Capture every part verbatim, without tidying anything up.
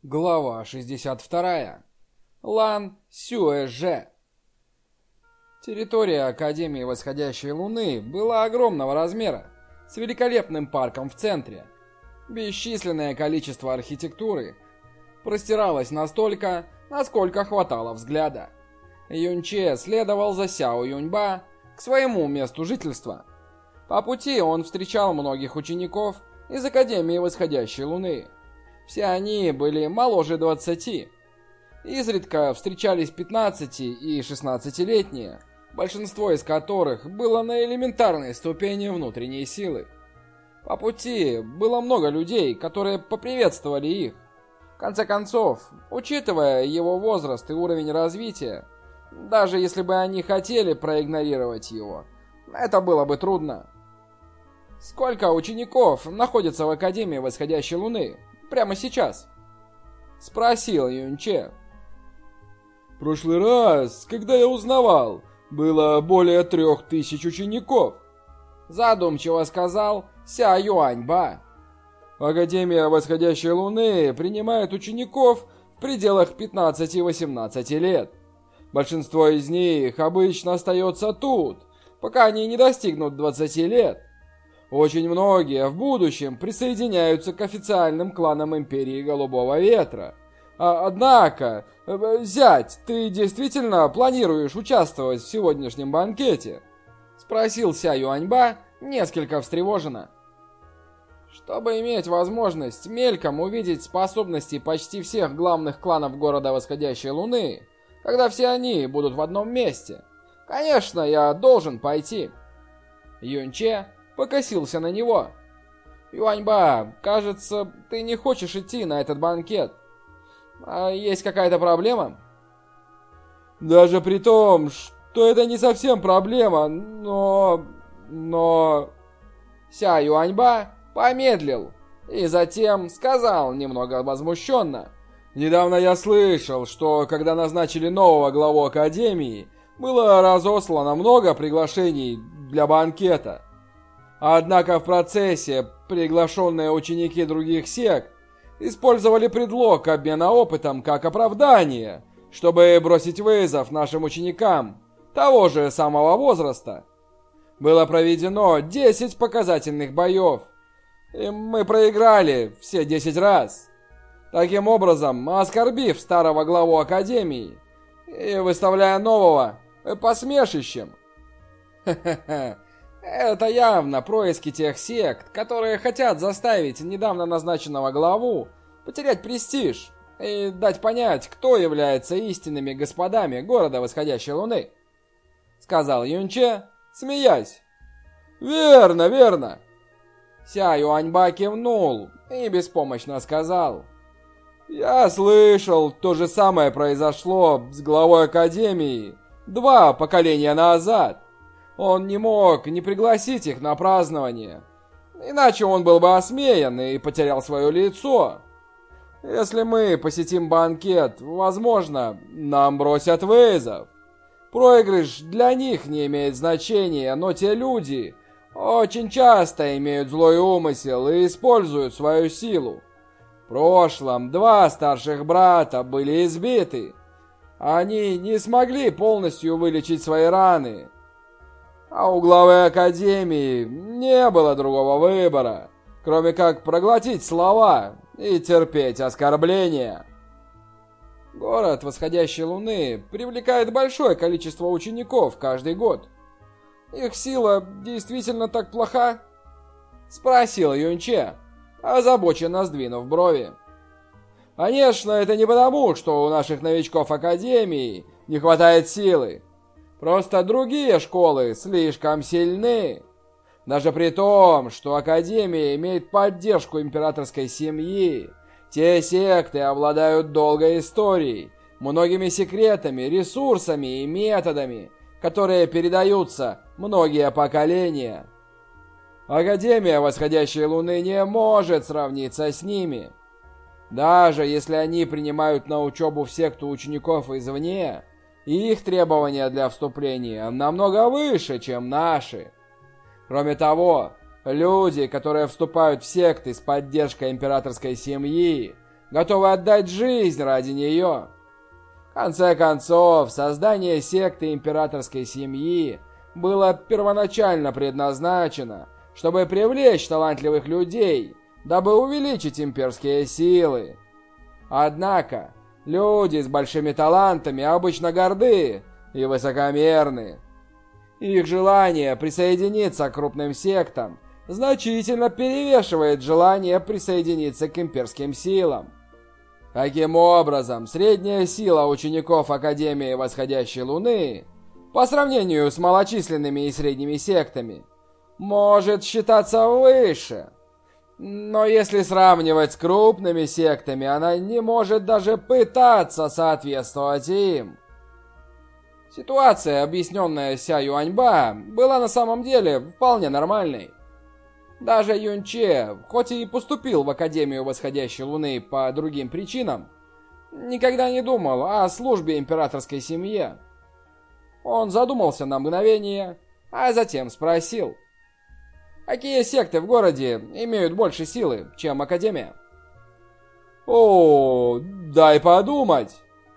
Глава шестьдесят два. Лан Сюэже. Территория Академии Восходящей Луны была огромного размера, с великолепным парком в центре. Бесчисленное количество архитектуры простиралось настолько, насколько хватало взгляда. Юнче следовал за Сяо Юньба к своему месту жительства. По пути он встречал многих учеников из Академии Восходящей Луны. Все они были моложе двадцати. Изредка встречались пятнадцати- и шестнадцатилетние, большинство из которых было на элементарной ступени внутренней силы. По пути было много людей, которые поприветствовали их. В конце концов, учитывая его возраст и уровень развития, даже если бы они хотели проигнорировать его, это было бы трудно. Сколько учеников находится в Академии Восходящей Луны прямо сейчас? Спросил Юнче. В прошлый раз, когда я узнавал, было более трех тысяч учеников. Задумчиво сказал Ся Юаньба. Академия Восходящей Луны принимает учеников в пределах пятнадцати-восемнадцати лет. Большинство из них обычно остается тут, пока они не достигнут двадцати лет. Очень многие в будущем присоединяются к официальным кланам Империи Голубого Ветра. А, однако, зять, ты действительно планируешь участвовать в сегодняшнем банкете? Спросил Ся Юаньба несколько встревоженно. Чтобы иметь возможность мельком увидеть способности почти всех главных кланов города Восходящей Луны, когда все они будут в одном месте, конечно, я должен пойти. Юнче покосился на него. Юаньба, кажется, ты не хочешь идти на этот банкет. А есть какая-то проблема? Даже при том, что это не совсем проблема, но... но... Ся Юаньба помедлил и затем сказал немного возмущенно. Недавно я слышал, что когда назначили нового главу Академии, было разослано много приглашений для банкета. Однако в процессе приглашенные ученики других сект использовали предлог обмена опытом как оправдание, чтобы бросить вызов нашим ученикам того же самого возраста. Было проведено десять показательных боев, и мы проиграли все десять раз. Таким образом, оскорбив старого главу Академии и выставляя нового посмешищем. Ха-ха-ха. Это явно происки тех сект, которые хотят заставить недавно назначенного главу потерять престиж и дать понять, кто является истинными господами города Восходящей Луны. Сказал Юнче, смеясь. Верно, верно. Ся Юаньба кивнул и беспомощно сказал. Я слышал, то же самое произошло с главой Академии два поколения назад. Он не мог не пригласить их на празднование, иначе он был бы осмеян и потерял свое лицо. Если мы посетим банкет, возможно, нам бросят вызов. Проигрыш для них не имеет значения, но те люди очень часто имеют злой умысел и используют свою силу. В прошлом два старших брата были избиты. Они не смогли полностью вылечить свои раны. А у главы Академии не было другого выбора, кроме как проглотить слова и терпеть оскорбления. Город Восходящей Луны привлекает большое количество учеников каждый год. Их сила действительно так плоха? Спросил Юнче, озабоченно сдвинув брови. Конечно, это не потому, что у наших новичков Академии не хватает силы. Просто другие школы слишком сильны. Даже при том, что Академия имеет поддержку императорской семьи, те секты обладают долгой историей, многими секретами, ресурсами и методами, которые передаются многие поколения. Академия Восходящей Луны не может сравниться с ними. Даже если они принимают на учебу в секту учеников извне, их требования для вступления намного выше, чем наши. Кроме того, люди, которые вступают в секты с поддержкой императорской семьи, готовы отдать жизнь ради нее. В конце концов, создание секты императорской семьи было первоначально предназначено, чтобы привлечь талантливых людей, дабы увеличить имперские силы. Однако, люди с большими талантами обычно горды и высокомерны. Их желание присоединиться к крупным сектам значительно перевешивает желание присоединиться к имперским силам. Таким образом, средняя сила учеников Академии Восходящей Луны, по сравнению с малочисленными и средними сектами, может считаться выше. Но если сравнивать с крупными сектами, она не может даже пытаться соответствовать им. Ситуация, объясненная Ся Юаньба, была на самом деле вполне нормальной. Даже Юнче, хоть и поступил в Академию Восходящей Луны по другим причинам, никогда не думал о службе императорской семье. Он задумался на мгновение, а затем спросил: какие секты в городе имеют больше силы, чем Академия? О, дай подумать.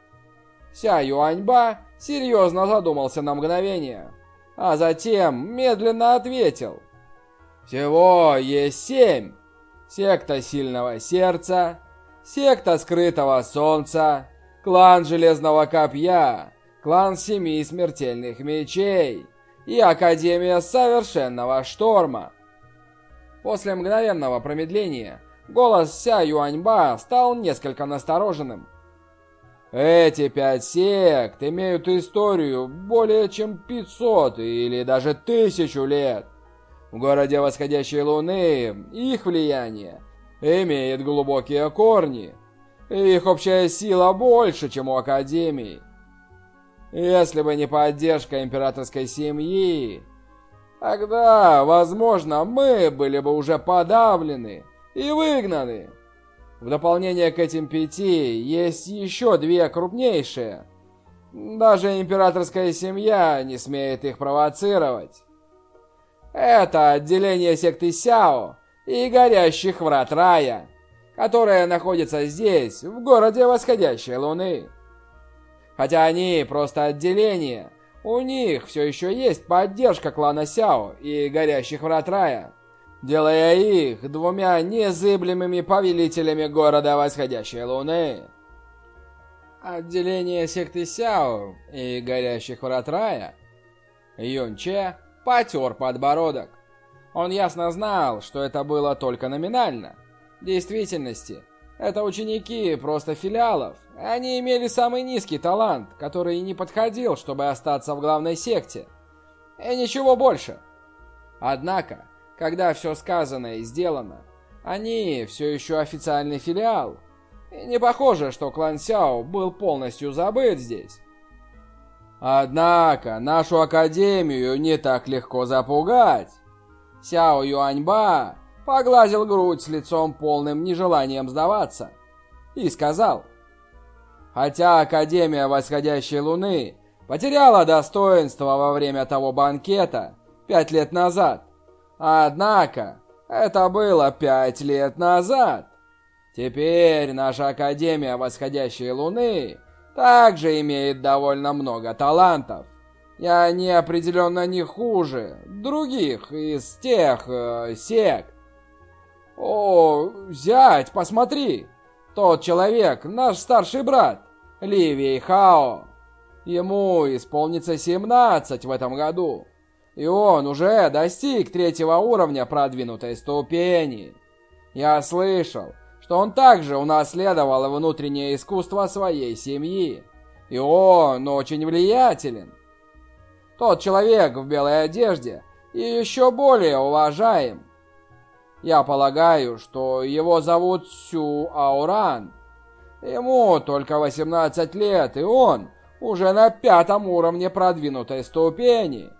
Ся Юаньба серьезно задумался на мгновение, а затем медленно ответил: всего есть семь. Секта Сильного Сердца, секта Скрытого Солнца, клан Железного Копья, клан Семи Смертельных Мечей и Академия Совершенного Шторма. После мгновенного промедления голос Ся Юаньба стал несколько настороженным. Эти пять сект имеют историю более чем пятьсот или даже тысячу лет. В городе Восходящей Луны их влияние имеет глубокие корни, и их общая сила больше, чем у Академии. Если бы не поддержка императорской семьи, тогда, возможно, мы были бы уже подавлены и выгнаны. В дополнение к этим пяти есть еще две крупнейшие. Даже императорская семья не смеет их провоцировать. Это отделение секты Сяо и Горящих Врат Рая, которое находится здесь, в городе Восходящей Луны. Хотя они просто отделение, у них все еще есть поддержка клана Сяо и Горящих Врат Рая, делая их двумя незыблемыми повелителями города Восходящей Луны. Отделение секты Сяо и Горящих Врат Рая. Юнче потер подбородок. Он ясно знал, что это было только номинально. В действительности, это ученики просто филиалов. Они имели самый низкий талант, который не подходил, чтобы остаться в главной секте. И ничего больше. Однако, когда все сказано и сделано, они все еще официальный филиал. И не похоже, что клан Сяо был полностью забыт здесь. Однако, нашу Академию не так легко запугать. Сяо Юаньба погладил грудь с лицом полным нежеланием сдаваться и сказал: хотя Академия Восходящей Луны потеряла достоинство во время того банкета пять лет назад, однако это было пять лет назад. Теперь наша Академия Восходящей Луны также имеет довольно много талантов. И они определенно не хуже других из тех э, сект. О, зять, посмотри! Тот человек, наш старший брат, Ли Вейхао. Ему исполнится семнадцать в этом году. И он уже достиг третьего уровня продвинутой ступени. Я слышал, что он также унаследовал внутреннее искусство своей семьи. И он очень влиятелен. Тот человек в белой одежде и еще более уважаем. Я полагаю, что его зовут Сю Ауран. Ему только восемнадцать лет, и он уже на пятом уровне продвинутой ступени.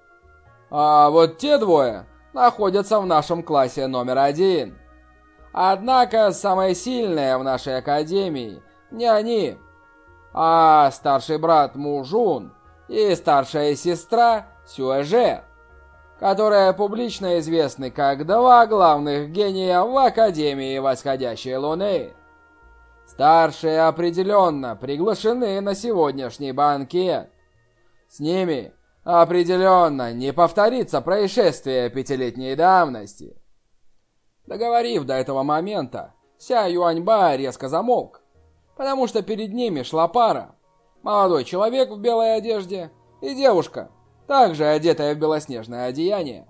А вот те двое находятся в нашем классе номер один. Однако самое сильное в нашей академии не они, а старший брат Мужун и старшая сестра Сюэже, которые публично известны как два главных гения в Академии Восходящей Луны. Старшие определенно приглашены на сегодняшний банкет. С ними определенно не повторится происшествие пятилетней давности». Договорив до этого момента, Ся Юаньба резко замолк, потому что перед ними шла пара. Молодой человек в белой одежде и девушка, также одетая в белоснежное одеяние.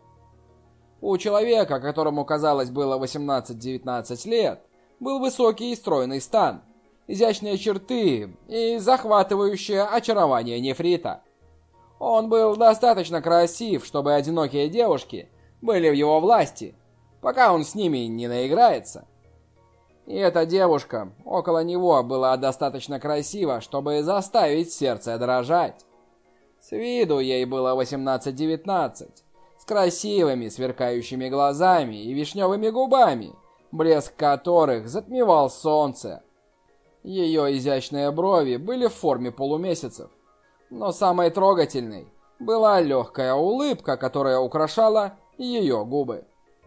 У человека, которому, казалось, было восемнадцать-девятнадцать лет, был высокий и стройный стан, изящные черты и захватывающее очарование нефрита. Он был достаточно красив, чтобы одинокие девушки были в его власти, пока он с ними не наиграется. И эта девушка около него была достаточно красива, чтобы заставить сердце дрожать. С виду ей было восемнадцать-девятнадцать, с красивыми сверкающими глазами и вишневыми губами, блеск которых затмевал солнце. Ее изящные брови были в форме полумесяцев, но самой трогательной была легкая улыбка, которая украшала ее губы.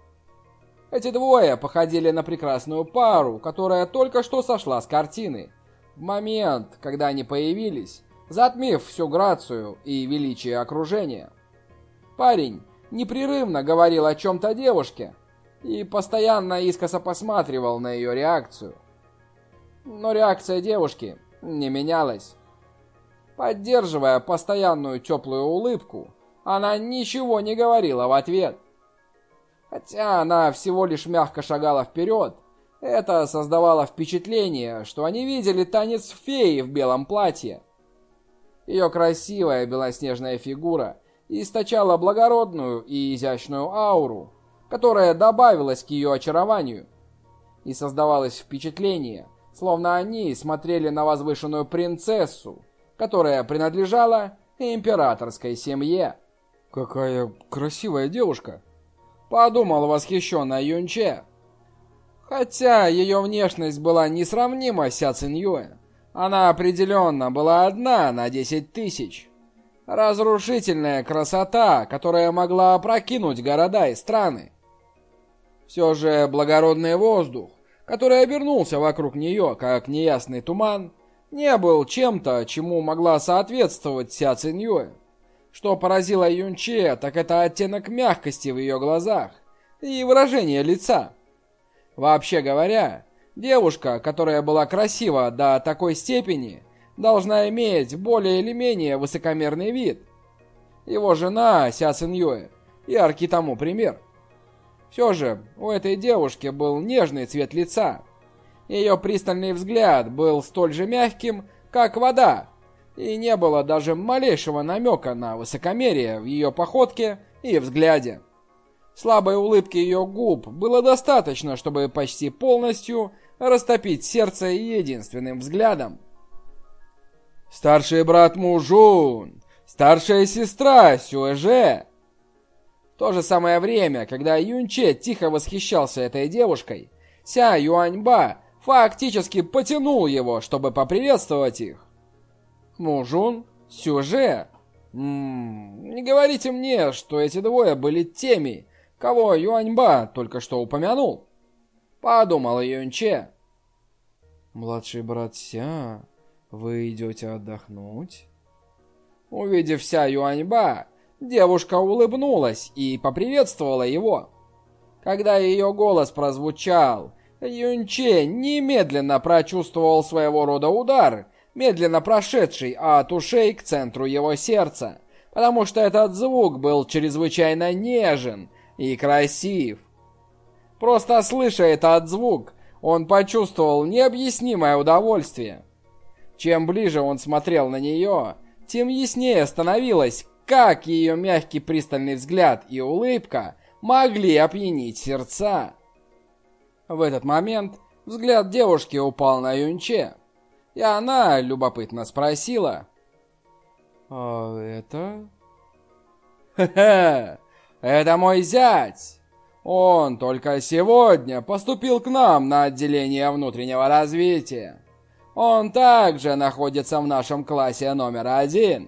Эти двое походили на прекрасную пару, которая только что сошла с картины. В момент, когда они появились, затмив всю грацию и величие окружения. Парень непрерывно говорил о чем-то девушке и постоянно искоса посматривал на ее реакцию. Но реакция девушки не менялась. Поддерживая постоянную теплую улыбку, она ничего не говорила в ответ. Хотя она всего лишь мягко шагала вперед, это создавало впечатление, что они видели танец феи в белом платье. Ее красивая белоснежная фигура источала благородную и изящную ауру, которая добавилась к ее очарованию. И создавалось впечатление, словно они смотрели на возвышенную принцессу, которая принадлежала императорской семье. «Какая красивая девушка!» — подумал восхищенно Юнче. Хотя ее внешность была несравнима с Ся Циньюэ, она определенно была одна на десять тысяч. Разрушительная красота, которая могла опрокинуть города и страны. Все же благородный воздух, который обернулся вокруг нее, как неясный туман, не был чем-то, чему могла соответствовать Ся Циньюэ. Что поразило Юнче, так это оттенок мягкости в ее глазах и выражение лица. Вообще говоря, девушка, которая была красива до такой степени, должна иметь более или менее высокомерный вид. Его жена, Ся Циньюэ, яркий тому пример. Все же у этой девушки был нежный цвет лица. Ее пристальный взгляд был столь же мягким, как вода, и не было даже малейшего намека на высокомерие в ее походке и взгляде. Слабой улыбки ее губ было достаточно, чтобы почти полностью растопить сердце единственным взглядом. «Старший брат Мужун! Старшая сестра Сюэже!» В то же самое время, когда Юнче тихо восхищался этой девушкой, Ся Юаньба фактически потянул его, чтобы поприветствовать их. Мужун? Сюже? Ммм, не говорите мне, что эти двое были теми, кого Юаньба только что упомянул. Подумал Юнче. «Младший брат Ся, вы идете отдохнуть?» Увидев Ся Юаньба, девушка улыбнулась и поприветствовала его. Когда ее голос прозвучал, Юнче немедленно прочувствовал своего рода удар, медленно прошедший от ушей к центру его сердца, потому что этот звук был чрезвычайно нежен и красив. Просто слыша этот звук, он почувствовал необъяснимое удовольствие. Чем ближе он смотрел на нее, тем яснее становилось, как ее мягкий пристальный взгляд и улыбка могли опьянить сердца. В этот момент взгляд девушки упал на Юнче. И она любопытно спросила: «А это?» «Ха-ха! Это мой зять! Он только сегодня поступил к нам на отделение внутреннего развития. Он также находится в нашем классе номер один».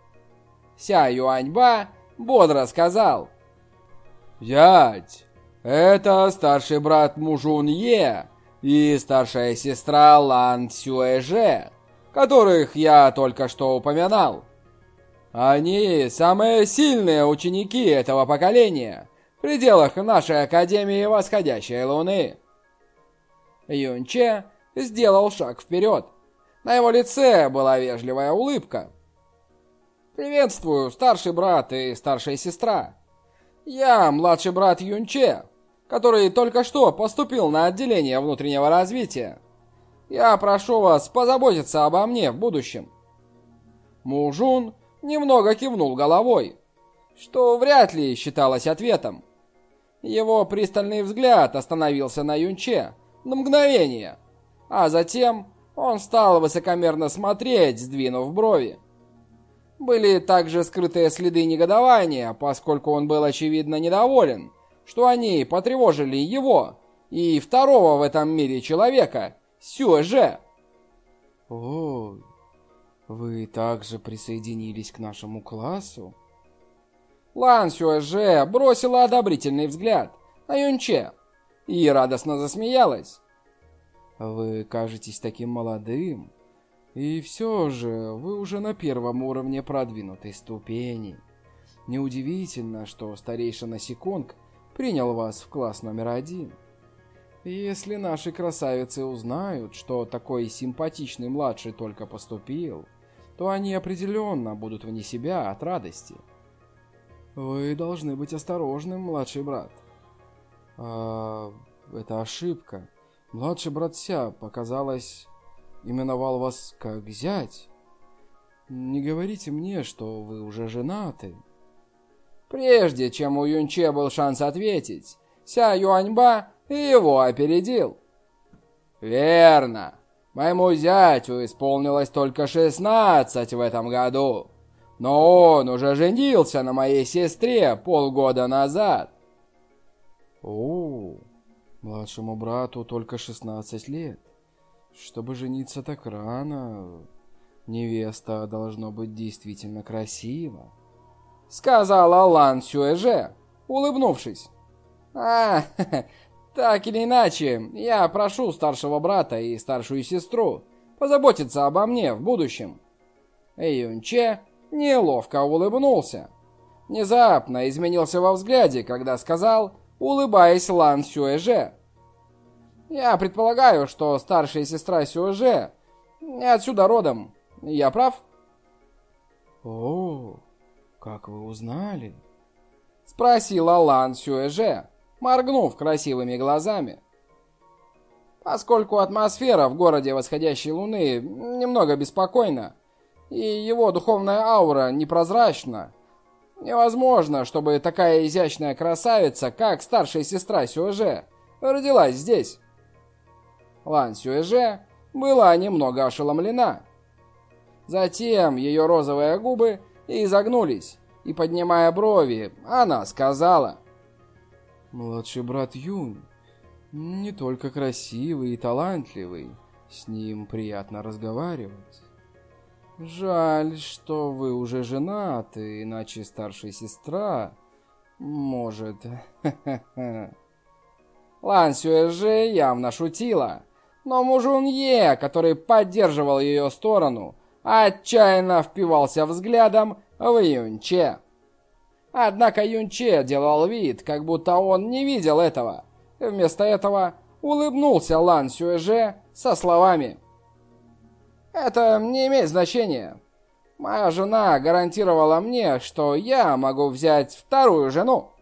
Ся Юаньба бодро сказал: «Зять, это старший брат Мужун Е, и старшая сестра Лан Сюэже, которых я только что упоминал. Они самые сильные ученики этого поколения в пределах нашей Академии Восходящей Луны. Юнче сделал шаг вперед. На его лице была вежливая улыбка. «Приветствую, старший брат и старшая сестра. Я младший брат Юнче, который только что поступил на отделение внутреннего развития. Я прошу вас позаботиться обо мне в будущем». Мужун немного кивнул головой, что вряд ли считалось ответом. Его пристальный взгляд остановился на Юнче на мгновение, а затем он стал высокомерно смотреть, сдвинув брови. Были также скрытые следы негодования, поскольку он был очевидно недоволен, что они потревожили его и второго в этом мире человека, Сюэже. «О, вы также присоединились к нашему классу?» Лан Сюэже бросила одобрительный взгляд на Юнче и радостно засмеялась. «Вы кажетесь таким молодым, и все же вы уже на первом уровне продвинутой ступени. Неудивительно, что старейшина Секонг принял вас в класс номер один. Если наши красавицы узнают, что такой симпатичный младший только поступил, то они определенно будут вне себя от радости. Вы должны быть осторожным, младший брат. А, это ошибка. Младший брат Ся, показалось, именовал вас как зять. Не говорите мне, что вы уже женаты». Прежде чем у Юнче был шанс ответить, Ся Юаньба его опередил. «Верно. Моему зятю исполнилось только шестнадцать в этом году, но он уже женился на моей сестре полгода назад». «О, младшему брату только шестнадцать лет. Чтобы жениться так рано, невеста должно быть действительно красива», — сказала Лан Сюэже, улыбнувшись. «А, так или иначе, я прошу старшего брата и старшую сестру позаботиться обо мне в будущем». Юнче неловко улыбнулся. Внезапно изменился во взгляде, когда сказал, улыбаясь Лан Сюэже: «Я предполагаю, что старшая сестра Сюэже не отсюда родом. Я прав?» «О, как вы узнали?» — спросила Лан Сюэже, моргнув красивыми глазами. «Поскольку атмосфера в городе Восходящей Луны немного беспокойна, и его духовная аура непрозрачна, невозможно, чтобы такая изящная красавица, как старшая сестра Сюэже, родилась здесь». Лан Сюэже была немного ошеломлена. Затем ее розовые губы изогнулись, и, поднимая брови, она сказала: «Младший брат Юнь не только красивый и талантливый, с ним приятно разговаривать. Жаль, что вы уже женаты, иначе старшая сестра может...» Лан Сюэже явно шутила, но Мужун Е, который поддерживал ее сторону, отчаянно впивался взглядом в Юнче. Однако Юнче делал вид, как будто он не видел этого. Вместо этого улыбнулся Лан Сюэже со словами: «Это не имеет значения. Моя жена гарантировала мне, что я могу взять вторую жену».